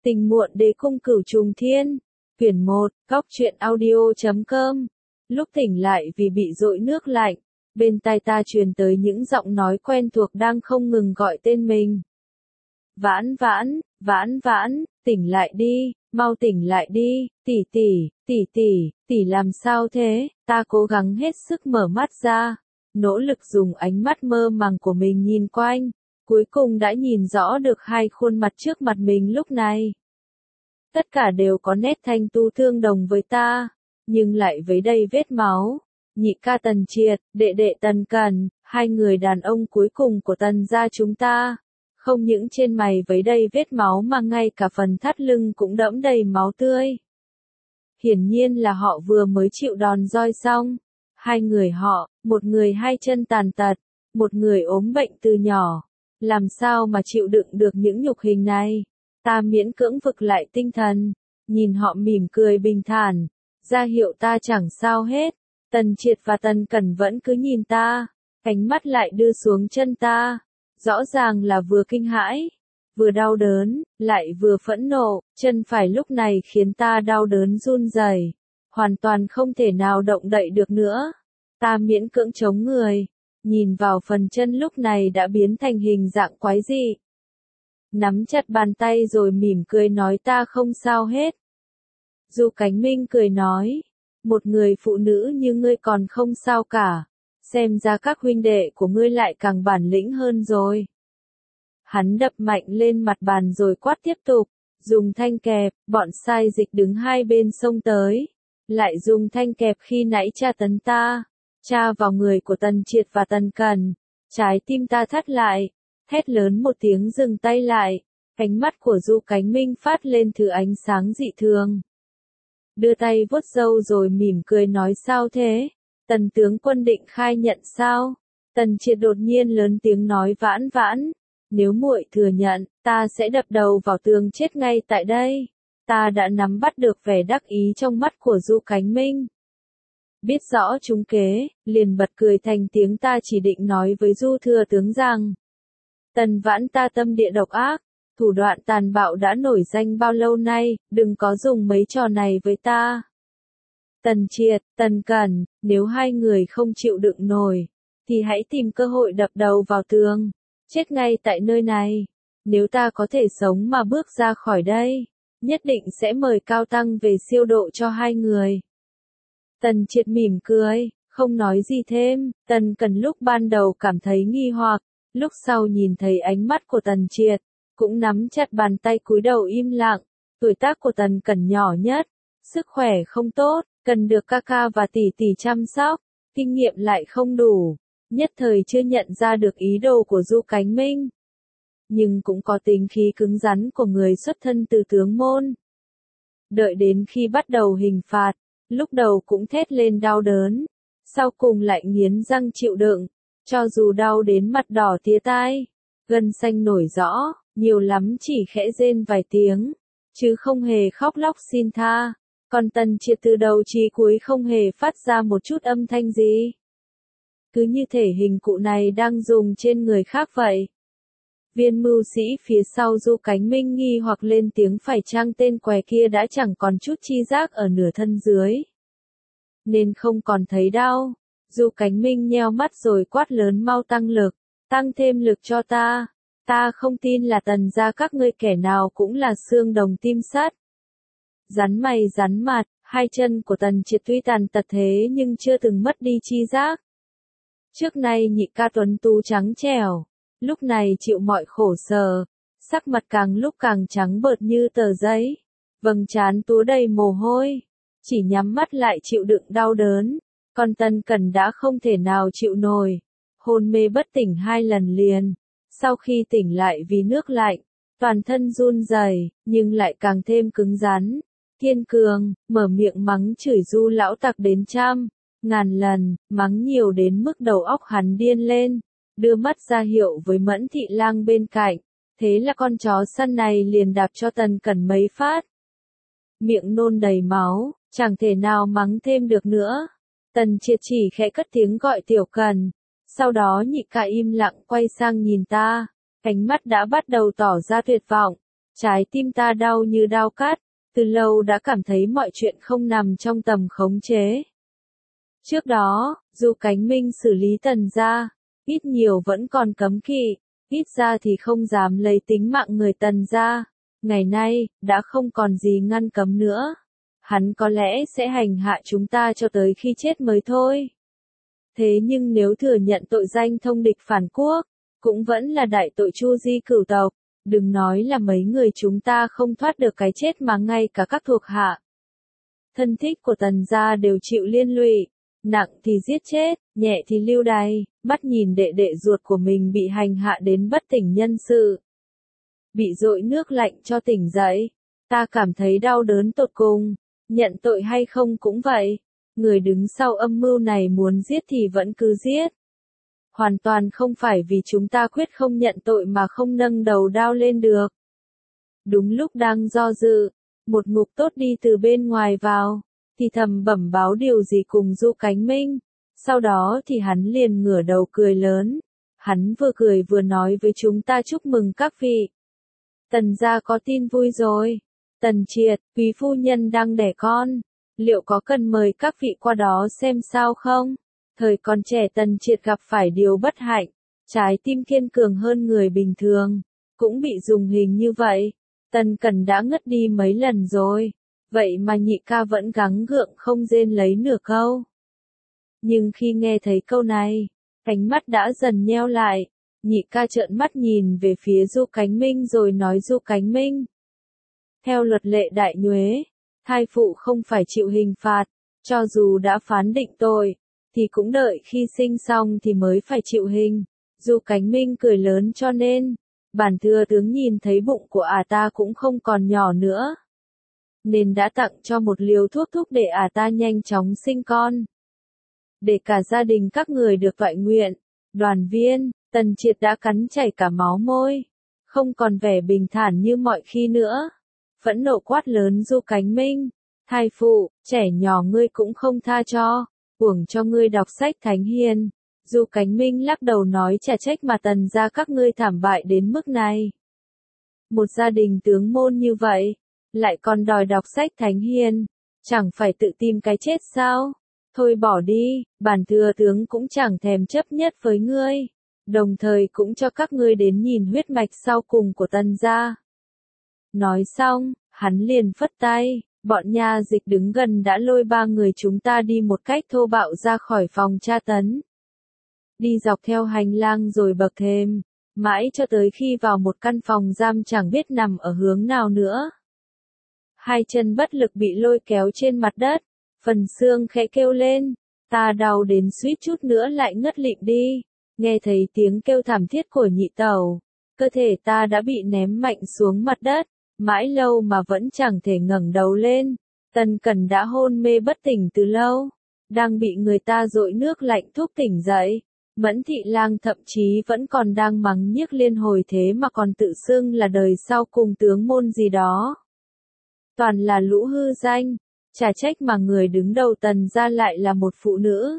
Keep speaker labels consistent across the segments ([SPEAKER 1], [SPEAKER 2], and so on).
[SPEAKER 1] Tình muộn đế cung cửu trùng thiên. Quyển 1, Góc truyện audio.com. Lúc tỉnh lại vì bị dội nước lạnh, bên tai ta truyền tới những giọng nói quen thuộc đang không ngừng gọi tên mình. Vãn vãn, vãn vãn, tỉnh lại đi, mau tỉnh lại đi, tỷ tỷ, tỷ tỷ, tỷ làm sao thế? Ta cố gắng hết sức mở mắt ra, nỗ lực dùng ánh mắt mơ màng của mình nhìn quanh, cuối cùng đã nhìn rõ được hai khuôn mặt trước mặt mình lúc này. Tất cả đều có nét thanh tu tương đồng với ta, nhưng lại với đầy vết máu. Nhị ca Tần Triệt, đệ đệ Tần Cẩn, hai người đàn ông cuối cùng của Tần gia chúng ta. Không những trên mày với đầy vết máu mà ngay cả phần thắt lưng cũng đẫm đầy máu tươi. Hiển nhiên là họ vừa mới chịu đòn roi xong. Hai người họ, một người hai chân tàn tật, một người ốm bệnh từ nhỏ. Làm sao mà chịu đựng được những nhục hình này? Ta miễn cưỡng vực lại tinh thần, nhìn họ mỉm cười bình thản, ra hiệu ta chẳng sao hết. Tần Triệt và Tần Cẩn vẫn cứ nhìn ta, ánh mắt lại đưa xuống chân ta. Rõ ràng là vừa kinh hãi, vừa đau đớn, lại vừa phẫn nộ, chân phải lúc này khiến ta đau đớn run rẩy, hoàn toàn không thể nào động đậy được nữa. Ta miễn cưỡng chống người, nhìn vào phần chân lúc này đã biến thành hình dạng quái dị. Nắm chặt bàn tay rồi mỉm cười nói ta không sao hết. Du Cánh Minh cười nói, một người phụ nữ như ngươi còn không sao cả, xem ra các huynh đệ của ngươi lại càng bản lĩnh hơn rồi. Hắn đập mạnh lên mặt bàn rồi quát tiếp tục, dùng thanh kẹp, bọn sai dịch đứng hai bên xông tới, lại dùng thanh kẹp khi nãy tra tấn ta, tra vào người của Tần Triệt và Tần Cẩn, trái tim ta thắt lại. Hét lớn một tiếng dừng tay lại, ánh mắt của Du Cánh Minh phát lên thứ ánh sáng dị thường. Đưa tay vuốt râu rồi mỉm cười nói sao thế? Tần tướng quân định khai nhận sao? Tần Triệt đột nhiên lớn tiếng nói vãn vãn, nếu muội thừa nhận, ta sẽ đập đầu vào tường chết ngay tại đây. Ta đã nắm bắt được vẻ đắc ý trong mắt của Du Cánh Minh. Biết rõ trúng kế, liền bật cười thành tiếng ta chỉ định nói với Du thừa tướng rằng. Tần vãn ta tâm địa độc ác, thủ đoạn tàn bạo đã nổi danh bao lâu nay, đừng có dùng mấy trò này với ta. Tần Triệt, Tần Cẩn, nếu hai người không chịu đựng nổi, thì hãy tìm cơ hội đập đầu vào tường, chết ngay tại nơi này. Nếu ta có thể sống mà bước ra khỏi đây, nhất định sẽ mời cao tăng về siêu độ cho hai người. Tần Triệt mỉm cười, không nói gì thêm. Tần Cẩn lúc ban đầu cảm thấy nghi hoặc, lúc sau nhìn thấy ánh mắt của Tần Triệt, cũng nắm chặt bàn tay cúi đầu im lặng. Tuổi tác của Tần Cẩn nhỏ nhất, sức khỏe không tốt, cần được ca ca và tỷ tỷ chăm sóc, kinh nghiệm lại không đủ, nhất thời chưa nhận ra được ý đồ của Du Cánh Minh. Nhưng cũng có tính khí cứng rắn của người xuất thân từ tướng môn. Đợi đến khi bắt đầu hình phạt, lúc đầu cũng thét lên đau đớn, sau cùng lại nghiến răng chịu đựng. Cho dù đau đến mặt đỏ tía tai, gân xanh nổi rõ, nhiều lắm chỉ khẽ rên vài tiếng, chứ không hề khóc lóc xin tha. Còn Tần Triệt từ đầu chí cuối không hề phát ra một chút âm thanh gì. Cứ như thể hình cụ này đang dùng trên người khác vậy. Viên mưu sĩ phía sau Du Cánh Minh nghi hoặc lên tiếng phải chăng tên què kia đã chẳng còn chút chi giác ở nửa thân dưới, nên không còn thấy đau. Du Cánh Minh nheo mắt rồi quát lớn mau tăng lực, tăng thêm lực cho ta. Ta không tin là Tần gia các ngươi kẻ nào cũng là xương đồng tim sắt. Rắn mày rắn mặt, hai chân của Tần Triệt tuy tàn tật thế nhưng chưa từng mất đi chi giác. Trước nay nhị ca tuấn tú trắng trẻo, lúc này chịu mọi khổ sở, sắc mặt càng lúc càng trắng bợt như tờ giấy, vầng trán túa đầy mồ hôi, chỉ nhắm mắt lại chịu đựng đau đớn. Còn Tần Cẩn đã không thể nào chịu nổi, hôn mê bất tỉnh 2 lần liền. Sau khi tỉnh lại vì nước lạnh, toàn thân run rẩy, nhưng lại càng thêm cứng rắn, kiên cường, mở miệng mắng chửi Du lão tặc đến trăm, ngàn lần, mắng nhiều đến mức đầu óc hắn điên lên, đưa mắt ra hiệu với Mẫn Thị Lang bên cạnh. Thế là con chó săn này liền đạp cho Tần Cẩn mấy phát. Miệng nôn đầy máu, chẳng thể nào mắng thêm được nữa. Tần Triệt chỉ khẽ cất tiếng gọi Tiểu Cẩn, sau đó nhị ca im lặng quay sang nhìn ta, ánh mắt đã bắt đầu tỏ ra tuyệt vọng, Trái tim ta đau như đao cắt, từ lâu đã cảm thấy mọi chuyện không nằm trong tầm khống chế. Trước đó, Du Cánh Minh xử lý Tần gia, ít nhiều vẫn còn cấm kỵ, ít ra thì không dám lấy tính mạng người Tần gia. Ngày nay, đã không còn gì ngăn cấm nữa. Hắn có lẽ sẽ hành hạ chúng ta cho tới khi chết mới thôi. Thế nhưng nếu thừa nhận tội danh thông địch phản quốc, cũng vẫn là đại tội chu di cửu tộc. Đừng nói là mấy người chúng ta không thoát được cái chết mà ngay cả các thuộc hạ. Thân thích của Tần gia đều chịu liên lụy, nặng thì giết chết, nhẹ thì lưu đày, mắt nhìn đệ đệ ruột của mình bị hành hạ đến bất tỉnh nhân sự. Bị dội nước lạnh cho tỉnh dậy, ta cảm thấy đau đớn tột cùng, nhận tội hay không cũng vậy. Người đứng sau âm mưu này muốn giết thì vẫn cứ giết. Hoàn toàn không phải vì chúng ta quyết không nhận tội mà không nâng đầu đao lên được. Đúng lúc đang do dự, một ngục tốt đi từ bên ngoài vào, thì thầm bẩm báo điều gì cùng Du Cánh Minh. Sau đó thì hắn liền ngửa đầu cười lớn. Hắn vừa cười vừa nói với chúng ta chúc mừng các vị. Tần gia có tin vui rồi. Tần Triệt, quý phu nhân đang đẻ con. Liệu có cần mời các vị qua đó xem sao không? Thời còn trẻ Tần Triệt gặp phải điều bất hạnh. Trái tim kiên cường hơn người bình thường. Cũng bị dùng hình như vậy. Tần Cẩn đã ngất đi mấy lần rồi. Vậy mà nhị ca vẫn gắng gượng không rên lấy nửa câu. Nhưng khi nghe thấy câu này, cánh mắt đã dần nheo lại. Nhị ca trợn mắt nhìn về phía Du Cánh Minh rồi nói Du Cánh Minh. Theo luật lệ đại nhuế, thai phụ không phải chịu hình phạt, cho dù đã phán định tội, thì cũng đợi khi sinh xong thì mới phải chịu hình. Du Cánh Minh cười lớn cho nên, bản thừa tướng nhìn thấy bụng của ta cũng không còn nhỏ nữa. Nên đã tặng cho một liều thuốc thúc để ta nhanh chóng sinh con. Để cả gia đình các người được toại nguyện, đoàn viên, Tần Triệt đã cắn chảy cả máu môi. Không còn vẻ bình thản như mọi khi nữa. Phẫn nộ quát lớn Du Cánh Minh. Thai phụ, trẻ nhỏ ngươi cũng không tha cho. Uổng cho ngươi đọc sách thánh hiền. Du Cánh Minh lắc đầu nói chả trách mà Tần gia các ngươi thảm bại đến mức này. Một gia đình tướng môn như vậy, lại còn đòi đọc sách thánh hiền. Chẳng phải tự tìm cái chết sao? Thôi bỏ đi, bản thừa tướng cũng chẳng thèm chấp nhất với ngươi. Đồng thời cũng cho các ngươi đến nhìn huyết mạch sau cùng của Tần gia. Nói xong, hắn liền phất tay, bọn nha dịch đứng gần đã lôi ba người chúng ta đi một cách thô bạo ra khỏi phòng tra tấn. Đi dọc theo hành lang rồi bậc thềm, mãi cho tới khi vào một căn phòng giam chẳng biết nằm ở hướng nào nữa. Hai chân bất lực bị lôi kéo trên mặt đất, phần xương khẽ kêu lên, ta đau đến suýt chút nữa lại ngất lịm đi. Nghe thấy tiếng kêu thảm thiết của nhị tẩu, cơ thể ta đã bị ném mạnh xuống mặt đất, mãi lâu mà vẫn chẳng thể ngẩng đầu lên. Tần Cẩn đã hôn mê bất tỉnh từ lâu, đang bị người ta dội nước lạnh thúc tỉnh dậy. Mẫn Thị Lang thậm chí vẫn còn đang mắng nhiếc liên hồi thế mà còn tự xưng là đời sau cùng tướng môn gì đó. Toàn là lũ hư danh, chả trách mà người đứng đầu Tần gia lại là một phụ nữ.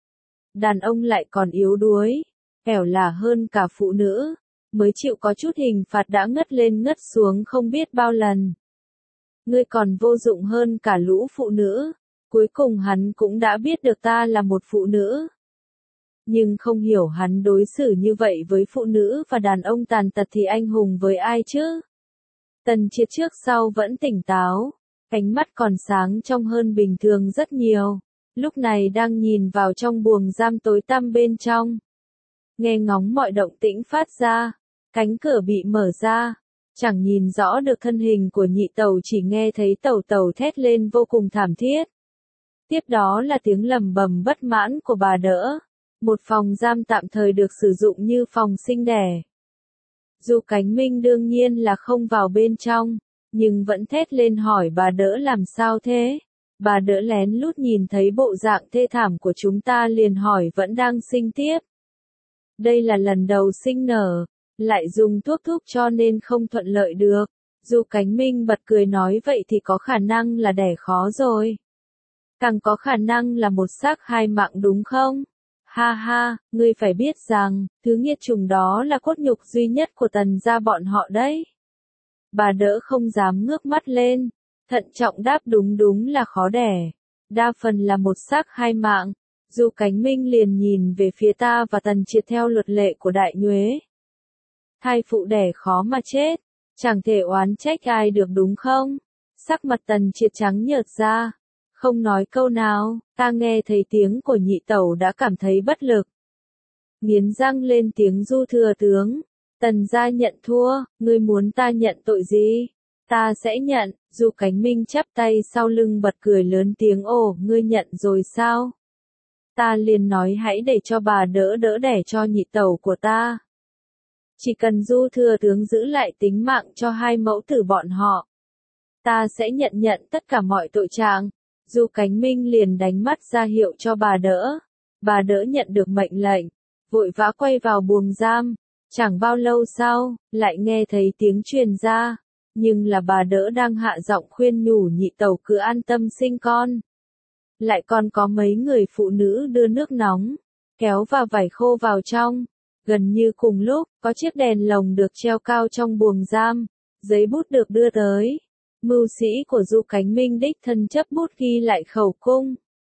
[SPEAKER 1] Đàn ông lại còn yếu đuối, ẻo là hơn cả phụ nữ, mới chịu có chút hình phạt đã ngất lên ngất xuống không biết bao lần. Ngươi còn vô dụng hơn cả lũ phụ nữ, cuối cùng hắn cũng đã biết được ta là một phụ nữ. Nhưng không hiểu hắn đối xử như vậy với phụ nữ và đàn ông tàn tật thì anh hùng với ai chứ? Tần Triệt trước sau vẫn tỉnh táo, ánh mắt còn sáng trong hơn bình thường rất nhiều. Lúc này đang nhìn vào trong buồng giam tối tăm bên trong. Nghe ngóng mọi động tĩnh phát ra, cánh cửa bị mở ra, chẳng nhìn rõ được thân hình của nhị tẩu, chỉ nghe thấy tẩu tẩu thét lên vô cùng thảm thiết. Tiếp đó là tiếng lầm bầm bất mãn của bà đỡ. Một phòng giam tạm thời được sử dụng như phòng sinh đẻ. Du Cánh Minh đương nhiên là không vào bên trong, nhưng vẫn thét lên hỏi bà đỡ làm sao thế. Bà đỡ lén lút nhìn thấy bộ dạng thê thảm của chúng ta liền hỏi vẫn đang sinh tiếp. Đây là lần đầu sinh nở, lại dùng thuốc thúc cho nên không thuận lợi được. Du Cánh Minh bật cười nói vậy thì có khả năng là đẻ khó rồi. Càng có khả năng là một xác hai mạng đúng không? Ha ha, ngươi phải biết rằng, thứ nghiệt chủng đó là cốt nhục duy nhất của Tần gia bọn họ đấy. Bà đỡ không dám ngước mắt lên, thận trọng đáp đúng đúng là khó đẻ. Đa phần là một xác hai mạng. Du Cánh Minh liền nhìn về phía ta và Tần Triệt theo luật lệ của Đại Nhuế. Thai phụ đẻ khó mà chết, chẳng thể oán trách ai được đúng không? Sắc mặt Tần Triệt trắng nhợt ra, không nói câu nào, ta nghe thấy tiếng của nhị tẩu đã cảm thấy bất lực. Nghiến răng lên tiếng: Du thừa tướng, Tần gia nhận thua, ngươi muốn ta nhận tội gì? Ta sẽ nhận. Du Cánh Minh chắp tay sau lưng bật cười lớn tiếng: Ồ, ngươi nhận rồi sao? Ta liền nói hãy để cho bà đỡ đỡ đẻ cho nhị tẩu của ta. Chỉ cần Du thừa tướng giữ lại tính mạng cho hai mẫu tử bọn họ, ta sẽ nhận tất cả mọi tội trạng. Du Cánh Minh liền đánh mắt ra hiệu cho bà đỡ. Bà đỡ nhận được mệnh lệnh, vội vã quay vào buồng giam. Chẳng bao lâu sau, lại nghe thấy tiếng truyền ra, nhưng là bà đỡ đang hạ giọng khuyên nhủ nhị tẩu cứ an tâm sinh con. Lại còn có mấy người phụ nữ đưa nước nóng, kéo và vải khô vào trong. Gần như cùng lúc, có chiếc đèn lồng được treo cao trong buồng giam, giấy bút được đưa tới. Mưu sĩ của Du Cánh Minh đích thân chấp bút ghi lại khẩu cung.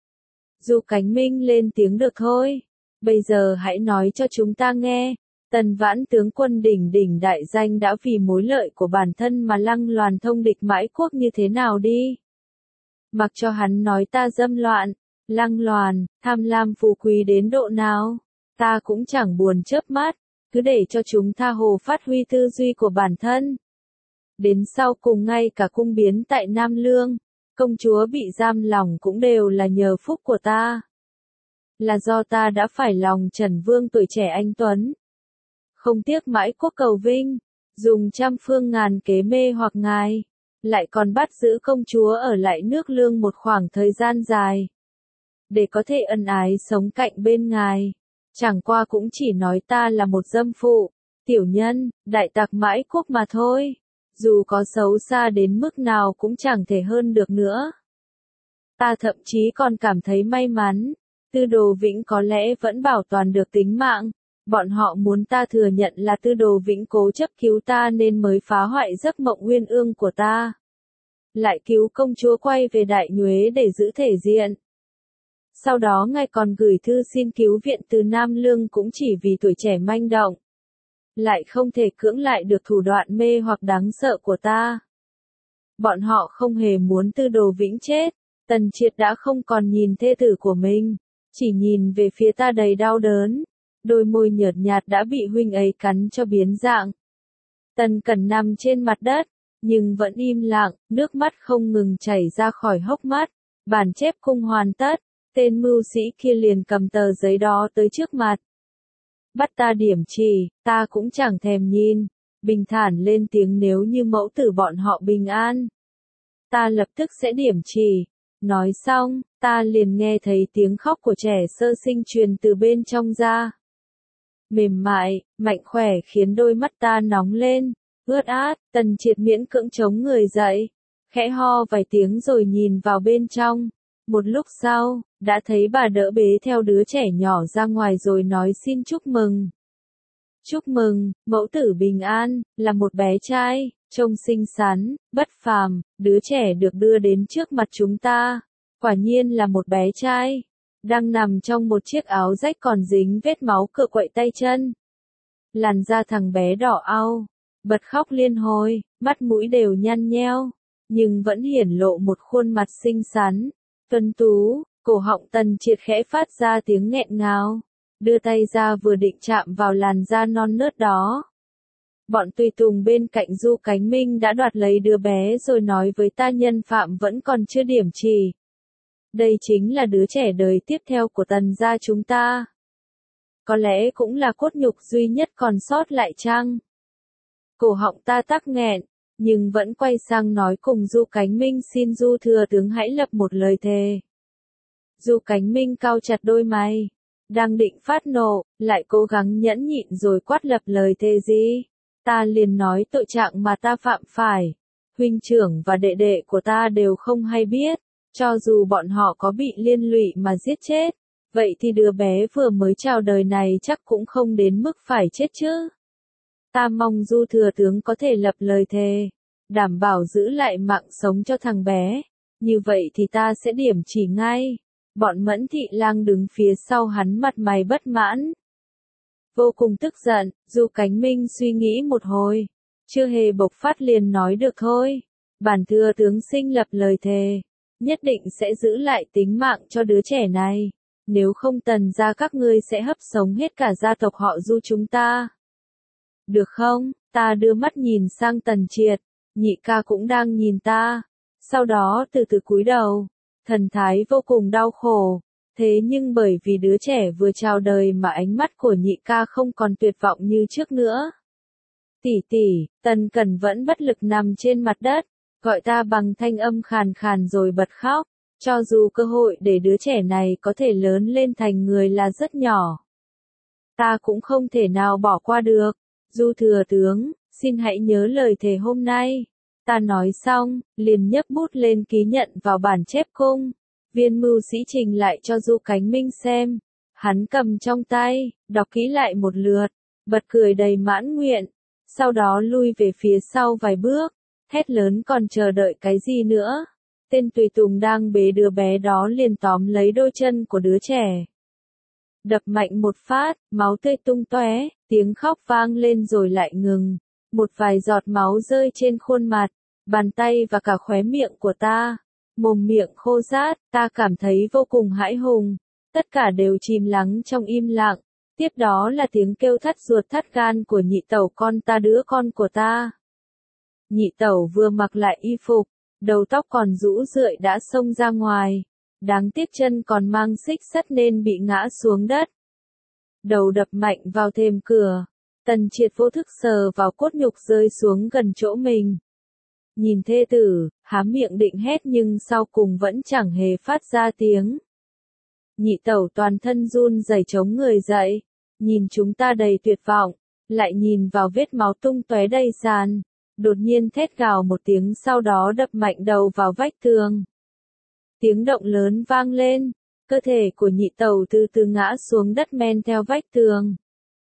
[SPEAKER 1] Du Cánh Minh lên tiếng: Được thôi, bây giờ hãy nói cho chúng ta nghe. Tần Vãn tướng quân đỉnh đỉnh đại danh đã vì mối lợi của bản thân mà lăng loàn thông địch mãi quốc như thế nào đi? Mặc cho hắn nói ta dâm loạn, lăng loàn, tham lam phú quý đến độ nào, ta cũng chẳng buồn chớp mắt, cứ để cho chúng tha hồ phát huy tư duy của bản thân. Đến sau cùng ngay cả cung biến tại Nam Lương, công chúa bị giam lòng cũng đều là nhờ phúc của ta. Là do ta đã phải lòng Trần Vương tuổi trẻ anh tuấn. Không tiếc mãi quốc cầu vinh, dùng trăm phương ngàn kế mê hoặc ngài, lại còn bắt giữ công chúa ở lại nước Lương một khoảng thời gian dài, để có thể ân ái sống cạnh bên ngài. Chẳng qua cũng chỉ nói ta là một dâm phụ, tiểu nhân, đại tặc mãi quốc mà thôi, dù có xấu xa đến mức nào cũng chẳng thể hơn được nữa. Ta thậm chí còn cảm thấy may mắn, Tư Đồ Vĩnh có lẽ vẫn bảo toàn được tính mạng. Bọn họ muốn ta thừa nhận là Tư Đồ Vĩnh cố chấp cứu ta nên mới phá hoại giấc mộng uyên ương của ta. Lại cứu công chúa quay về Đại Nhuế để giữ thể diện. Sau đó ngài còn gửi thư xin cứu viện từ Nam Lương cũng chỉ vì tuổi trẻ manh động. Lại không thể cưỡng lại được thủ đoạn mê hoặc đáng sợ của ta. Bọn họ không hề muốn Tư Đồ Vĩnh chết. Tần Triệt đã không còn nhìn thê tử của mình, chỉ nhìn về phía ta đầy đau đớn. Đôi môi nhợt nhạt đã bị huynh ấy cắn cho biến dạng. Tần Cẩn nằm trên mặt đất, nhưng vẫn im lặng, nước mắt không ngừng chảy ra khỏi hốc mắt. Bản chép cung hoàn tất, tên mưu sĩ kia liền cầm tờ giấy đó tới trước mặt. Bắt ta điểm chỉ, ta cũng chẳng thèm nhìn, bình thản lên tiếng: Nếu như mẫu tử bọn họ bình an, ta lập tức sẽ điểm chỉ. Nói xong, ta liền nghe thấy tiếng khóc của trẻ sơ sinh truyền từ bên trong ra. Mềm mại, mạnh khỏe khiến đôi mắt ta nóng lên, ướt át. Tần Triệt miễn cưỡng chống người dậy, khẽ ho vài tiếng rồi nhìn vào bên trong. Một lúc sau, đã thấy bà đỡ bế theo đứa trẻ nhỏ ra ngoài rồi nói: Xin chúc mừng. Chúc mừng, mẫu tử bình an, là một bé trai, trông xinh xắn, bất phàm. Đứa trẻ được đưa đến trước mặt chúng ta, quả nhiên là một bé trai, đang nằm trong một chiếc áo rách còn dính vết máu cựa quậy tay chân. Làn da thằng bé đỏ au, bật khóc liên hồi, mắt mũi đều nhăn nheo, nhưng vẫn hiển lộ một khuôn mặt xinh xắn, tuấn tú. Cổ họng Tần Triệt khẽ phát ra tiếng nghẹn ngào, đưa tay ra vừa định chạm vào làn da non nớt đó. Bọn tùy tùng bên cạnh Du Cánh Minh đã đoạt lấy đứa bé rồi nói với ta nhân phạm vẫn còn chưa điểm chỉ. Đây chính là đứa trẻ đời tiếp theo của Tần gia chúng ta. Có lẽ cũng là cốt nhục duy nhất còn sót lại chăng? Cổ họng ta tắc nghẹn, nhưng vẫn quay sang nói cùng Du Cánh Minh: Xin Du thừa tướng hãy lập một lời thề. Du Cánh Minh cau chặt đôi mày, đang định phát nộ, lại cố gắng nhẫn nhịn rồi quát: Lập lời thề gì? Ta liền nói tội trạng mà ta phạm phải, huynh trưởng và đệ đệ của ta đều không hay biết, cho dù bọn họ có bị liên lụy mà giết chết, vậy thì đứa bé vừa mới chào đời này chắc cũng không đến mức phải chết chứ. Ta mong Du thừa tướng có thể lập lời thề. đảm bảo giữ lại mạng sống cho thằng bé. Như vậy thì ta sẽ điểm chỉ ngay. Bọn Mẫn Thị Lang đứng phía sau hắn mặt mày bất mãn. Vô cùng tức giận, Du Cánh Minh suy nghĩ một hồi. Chưa hề bộc phát liền nói được thôi. Bản thưa tướng sinh lập lời thề. Nhất định sẽ giữ lại tính mạng cho đứa trẻ này. Nếu không Tần gia các ngươi sẽ hấp sống hết cả gia tộc họ Du chúng ta. Được không? Ta đưa mắt nhìn sang Tần Triệt. Nhị ca cũng đang nhìn ta. Sau đó từ từ cúi đầu. Thần thái vô cùng đau khổ. Thế nhưng bởi vì đứa trẻ vừa chào đời mà ánh mắt của nhị ca không còn tuyệt vọng như trước nữa. Tỷ tỷ, Tần Cẩn vẫn bất lực nằm trên mặt đất, gọi ta bằng thanh âm khàn khàn rồi bật khóc. Cho dù cơ hội để đứa trẻ này có thể lớn lên thành người là rất nhỏ. Ta cũng không thể nào bỏ qua được. Du thừa tướng, xin hãy nhớ lời thề hôm nay. Ta nói xong, liền nhấc bút lên ký nhận vào bản chép cung. Viên mưu sĩ trình lại cho Du Cánh Minh xem. Hắn cầm trong tay, đọc kỹ lại một lượt, bật cười đầy mãn nguyện. Sau đó lui về phía sau vài bước, hét lớn còn chờ đợi cái gì nữa. Tên tùy tùng đang bế đứa bé đó liền tóm lấy đôi chân của đứa trẻ. Đập mạnh một phát, máu tươi tung tóe, tiếng khóc vang lên rồi lại ngừng. Một vài giọt máu rơi trên khuôn mặt, bàn tay và cả khóe miệng của ta. Mồm miệng khô rát, ta cảm thấy vô cùng hãi hùng. Tất cả đều chìm lắng trong im lặng. Tiếp đó là tiếng kêu thắt ruột thắt gan của nhị tẩu con ta, đứa con của ta. Nhị tẩu vừa mặc lại y phục, đầu tóc còn rũ rượi đã xông ra ngoài. Đáng tiếc chân còn mang xích sắt nên bị ngã xuống đất. Đầu đập mạnh vào thềm cửa. Tần Triệt vô thức sờ vào cốt nhục rơi xuống gần chỗ mình. Nhìn thê tử, há miệng định hét nhưng sau cùng vẫn chẳng hề phát ra tiếng. Nhị tẩu toàn thân run rẩy chống người dậy, nhìn chúng ta đầy tuyệt vọng, lại nhìn vào vết máu tung tóe đầy sàn, đột nhiên thét gào một tiếng sau đó đập mạnh đầu vào vách tường. Tiếng động lớn vang lên, cơ thể của nhị tẩu từ từ ngã xuống đất men theo vách tường.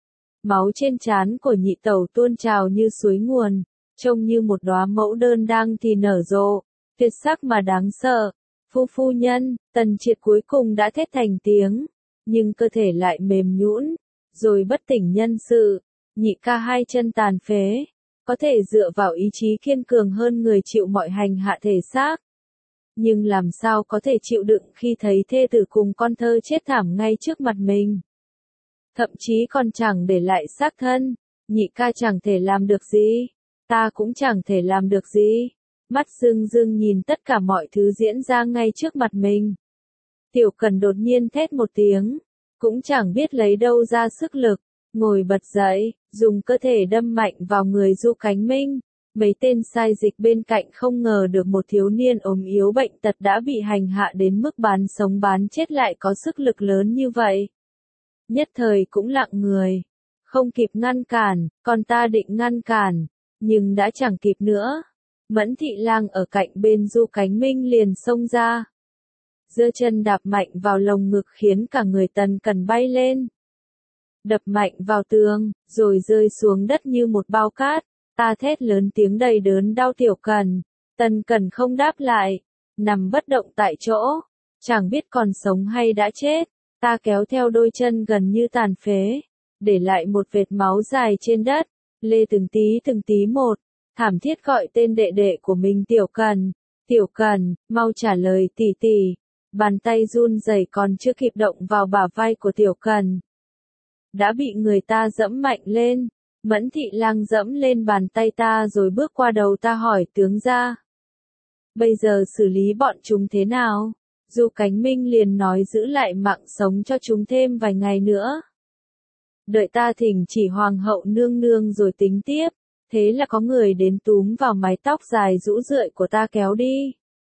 [SPEAKER 1] Máu trên trán của nhị tẩu tuôn trào như suối nguồn, trông như một đóa mẫu đơn đang thì nở rộ, tuyệt sắc mà đáng sợ. Phu nhân, Tần Triệt cuối cùng đã thét thành tiếng, nhưng cơ thể lại mềm nhũn, rồi bất tỉnh nhân sự. Nhị ca hai chân tàn phế, có thể dựa vào ý chí kiên cường hơn người chịu mọi hành hạ thể xác. Nhưng làm sao có thể chịu đựng khi thấy thê tử cùng con thơ chết thảm ngay trước mặt mình. Thậm chí còn chẳng để lại xác thân, nhị ca chẳng thể làm được gì, ta cũng chẳng thể làm được gì. Mắt rưng rưng nhìn tất cả mọi thứ diễn ra ngay trước mặt mình. Tiểu Cần đột nhiên thét một tiếng, cũng chẳng biết lấy đâu ra sức lực, ngồi bật dậy, dùng cơ thể đâm mạnh vào người Du Cánh Minh. Mấy tên sai dịch bên cạnh không ngờ được một thiếu niên ốm yếu bệnh tật đã bị hành hạ đến mức bán sống bán chết lại có sức lực lớn như vậy. Nhất thời cũng lặng người, không kịp ngăn cản, còn ta định ngăn cản, nhưng đã chẳng kịp nữa. Mẫn Thị Lang ở cạnh bên Du Cánh Minh liền xông ra. Giơ chân đạp mạnh vào lồng ngực khiến cả người Tần Cẩn bay lên. Đập mạnh vào tường, rồi rơi xuống đất như một bao cát. Ta thét lớn tiếng đầy đớn đau. Tiểu Cần. Tần Cẩn không đáp lại, nằm bất động tại chỗ, chẳng biết còn sống hay đã chết. Ta kéo theo đôi chân gần như tàn phế, để lại một vệt máu dài trên đất, lê từng tí một, thảm thiết gọi tên đệ đệ của mình. Tiểu Cần, Tiểu Cần, mau trả lời tỷ tỷ. Bàn tay run rẩy còn chưa kịp động vào bả vai của Tiểu Cần, đã bị người ta dẫm mạnh lên. Mẫn Thị Lang dẫm lên bàn tay ta rồi bước qua đầu ta hỏi tướng gia. Bây giờ xử lý bọn chúng thế nào? Du Cánh Minh liền nói giữ lại mạng sống cho chúng thêm vài ngày nữa. Đợi ta thỉnh chỉ hoàng hậu nương nương rồi tính tiếp. Thế là có người đến túm vào mái tóc dài rũ rượi của ta kéo đi.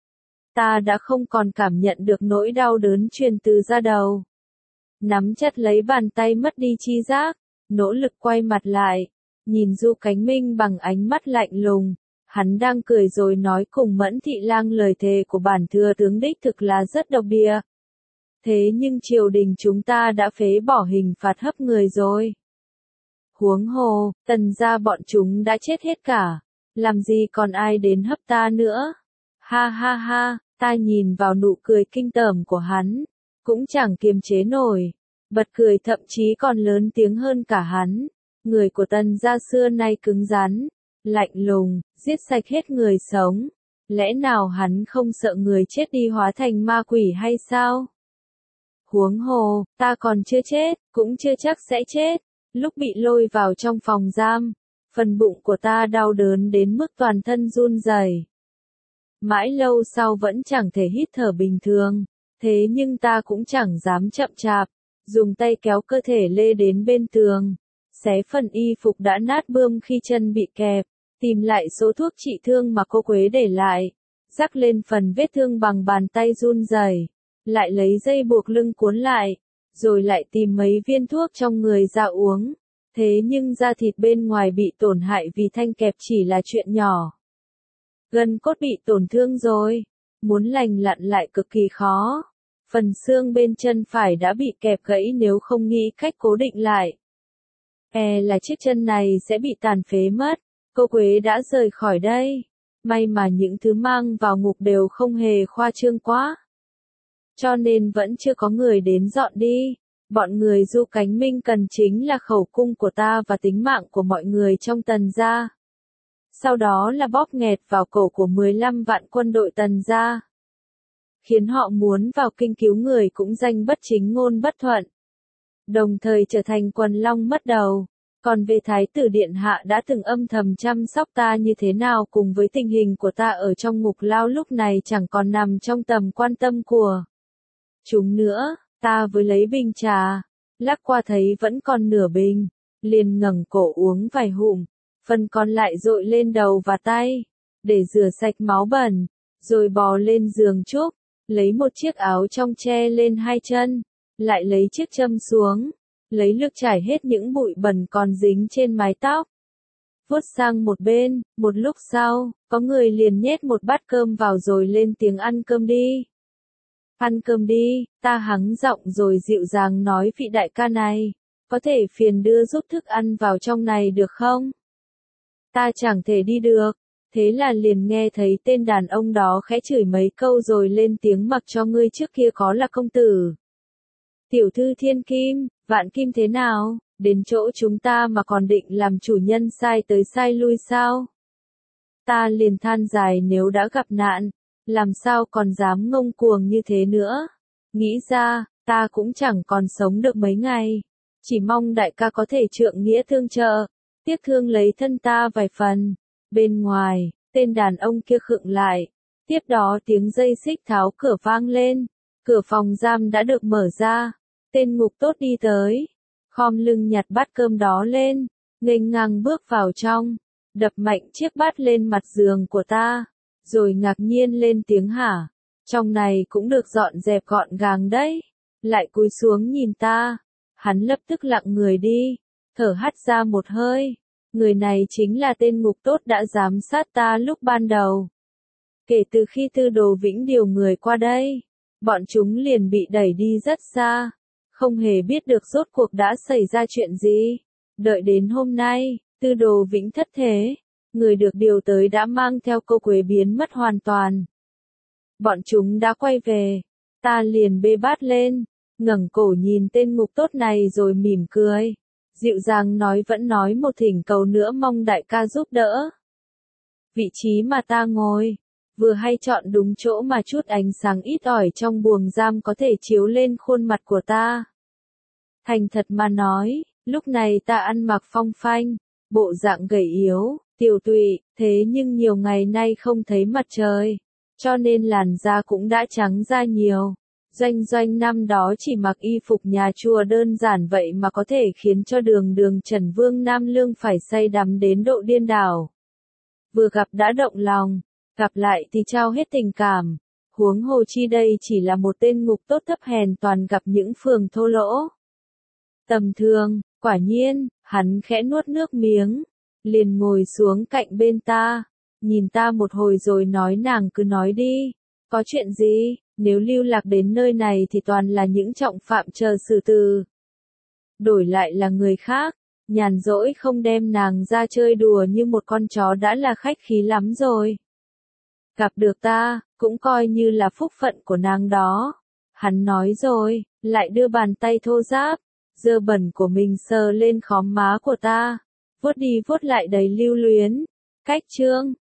[SPEAKER 1] Ta đã không còn cảm nhận được nỗi đau đớn truyền từ da đầu. Nắm chặt lấy bàn tay mất đi chi giác, nỗ lực quay mặt lại, nhìn Du Cánh Minh bằng ánh mắt lạnh lùng. Hắn đang cười rồi nói cùng Mẫn Thị Lang lời thề của bản thừa tướng đích thực là rất độc địa. Thế nhưng triều đình chúng ta đã phế bỏ hình phạt hấp người rồi. Huống hồ, Tần gia bọn chúng đã chết hết cả. làm gì còn ai đến hấp ta nữa. Ha ha ha, ta nhìn vào nụ cười kinh tởm của hắn, cũng chẳng kiềm chế nổi, bật cười thậm chí còn lớn tiếng hơn cả hắn. Người của Tần gia xưa nay cứng rắn, lạnh lùng, giết sạch hết người sống. Lẽ nào hắn không sợ người chết đi hóa thành ma quỷ hay sao? Huống hồ, ta còn chưa chết, cũng chưa chắc sẽ chết. Lúc bị lôi vào trong phòng giam, phần bụng của ta đau đớn đến mức toàn thân run rẩy. Mãi lâu sau vẫn chẳng thể hít thở bình thường, thế nhưng ta cũng chẳng dám chậm chạp, dùng tay kéo cơ thể lê đến bên tường, xé phần y phục đã nát bươm khi chân bị kẹp, tìm lại số thuốc trị thương mà cô Quế để lại, rắc lên phần vết thương bằng bàn tay run rẩy, lại lấy dây buộc lưng cuốn lại, rồi lại tìm mấy viên thuốc trong người ra uống. Thế nhưng da thịt bên ngoài bị tổn hại vì thanh kẹp chỉ là chuyện nhỏ. Gân cốt bị tổn thương rồi, muốn lành lặn lại cực kỳ khó. Phần xương bên chân phải đã bị kẹp gãy nếu không nghĩ cách cố định lại. Là chiếc chân này sẽ bị tàn phế mất. Cô Quế đã rời khỏi đây. May mà những thứ mang vào ngục đều không hề khoa trương quá. Cho nên vẫn chưa có người đến dọn đi. Bọn người Du Cánh Minh cần chính là khẩu cung của ta và tính mạng của mọi người trong Tần gia. Sau đó là bóp nghẹt vào cổ của 15 vạn quân đội Tần gia. Khiến họ muốn vào kinh cứu người cũng danh bất chính ngôn bất thuận. Đồng thời trở thành quần long mất đầu. Còn về Thái tử Điện Hạ đã từng âm thầm chăm sóc ta như thế nào cùng với tình hình của ta ở trong ngục lao lúc này chẳng còn nằm trong tầm quan tâm của chúng nữa. Ta với lấy bình trà, lắc qua thấy vẫn còn nửa bình, liền ngẩng cổ uống vài hụm, phần còn lại dội lên đầu và tay, để rửa sạch máu bẩn, rồi bò lên giường trúc, lấy một chiếc áo trong che lên hai chân, lại lấy chiếc châm xuống, lấy lược chải hết những bụi bẩn còn dính trên mái tóc. Vuốt sang một bên, một lúc sau, có người liền nhét một bát cơm vào rồi lên tiếng ăn cơm đi. Ăn cơm đi, ta hắng giọng rồi dịu dàng nói vị đại ca này, có thể phiền đưa giúp thức ăn vào trong này được không? Ta chẳng thể đi được, thế là liền nghe thấy tên đàn ông đó khẽ chửi mấy câu rồi lên tiếng mặc cho ngươi trước kia có là công tử. Tiểu thư thiên kim, vạn kim thế nào, đến chỗ chúng ta mà còn định làm chủ nhân sai tới sai lui sao? Ta liền than dài nếu đã gặp nạn. Làm sao còn dám ngông cuồng như thế nữa? Nghĩ ra, ta cũng chẳng còn sống được mấy ngày. Chỉ mong đại ca có thể trượng nghĩa thương trợ, tiếc thương lấy thân ta vài phần. Bên ngoài, tên đàn ông kia khựng lại. Tiếp đó tiếng dây xích tháo cửa vang lên. Cửa phòng giam đã được mở ra. Tên ngục tốt đi tới. Khom lưng nhặt bát cơm đó lên. Nghênh ngang bước vào trong. Đập mạnh chiếc bát lên mặt giường của ta. Rồi ngạc nhiên lên tiếng hả, trong này cũng được dọn dẹp gọn gàng đấy, lại cúi xuống nhìn ta, hắn lập tức lặng người đi, thở hắt ra một hơi, người này chính là tên ngục tốt đã giám sát ta lúc ban đầu. Kể từ khi Tư Đồ Vĩnh điều người qua đây, bọn chúng liền bị đẩy đi rất xa, không hề biết được rốt cuộc đã xảy ra chuyện gì, đợi đến hôm nay, Tư Đồ Vĩnh thất thế. Người được điều tới đã mang theo cô Quế biến mất hoàn toàn. Bọn chúng đã quay về, ta liền bê bát lên, ngẩng cổ nhìn tên ngục tốt này rồi mỉm cười. Dịu dàng nói vẫn nói một thỉnh cầu nữa mong đại ca giúp đỡ. Vị trí mà ta ngồi, vừa hay chọn đúng chỗ mà chút ánh sáng ít ỏi trong buồng giam có thể chiếu lên khuôn mặt của ta. Thành thật mà nói, lúc này ta ăn mặc phong phanh, bộ dạng gầy yếu. Tiểu tụy, thế nhưng nhiều ngày nay không thấy mặt trời, cho nên làn da cũng đã trắng ra nhiều. Doanh Doanh năm đó chỉ mặc y phục nhà chùa đơn giản vậy mà có thể khiến cho đường Trần Vương Nam Lương phải say đắm đến độ điên đảo. Vừa gặp đã động lòng, gặp lại thì trao hết tình cảm, huống hồ chi đây chỉ là một tên ngục tốt thấp hèn toàn gặp những phường thô lỗ. Tầm thường, quả nhiên, hắn khẽ nuốt nước miếng. Liền ngồi xuống cạnh bên ta, nhìn ta một hồi rồi nói nàng cứ nói đi, có chuyện gì, nếu lưu lạc đến nơi này thì toàn là những trọng phạm chờ xử tử. Đổi lại là người khác, nhàn rỗi không đem nàng ra chơi đùa như một con chó đã là khách khí lắm rồi. Gặp được ta, cũng coi như là phúc phận của nàng đó. Hắn nói rồi, lại đưa bàn tay thô ráp, dơ bẩn của mình sờ lên khóm má của ta, vuốt đi vuốt lại đầy lưu luyến. Cách chương